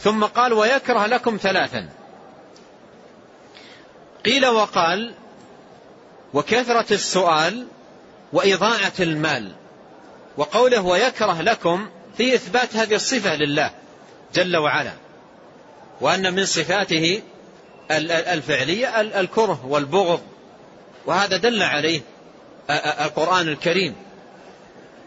ثم قال ويكره لكم ثلاثا. قيل وقال وكثرة السؤال وإضاعة المال. وقوله ويكره لكم في إثبات هذه الصفة لله جل وعلا، وأن من صفاته الفعلية الكره والبغض، وهذا دل عليه القرآن الكريم.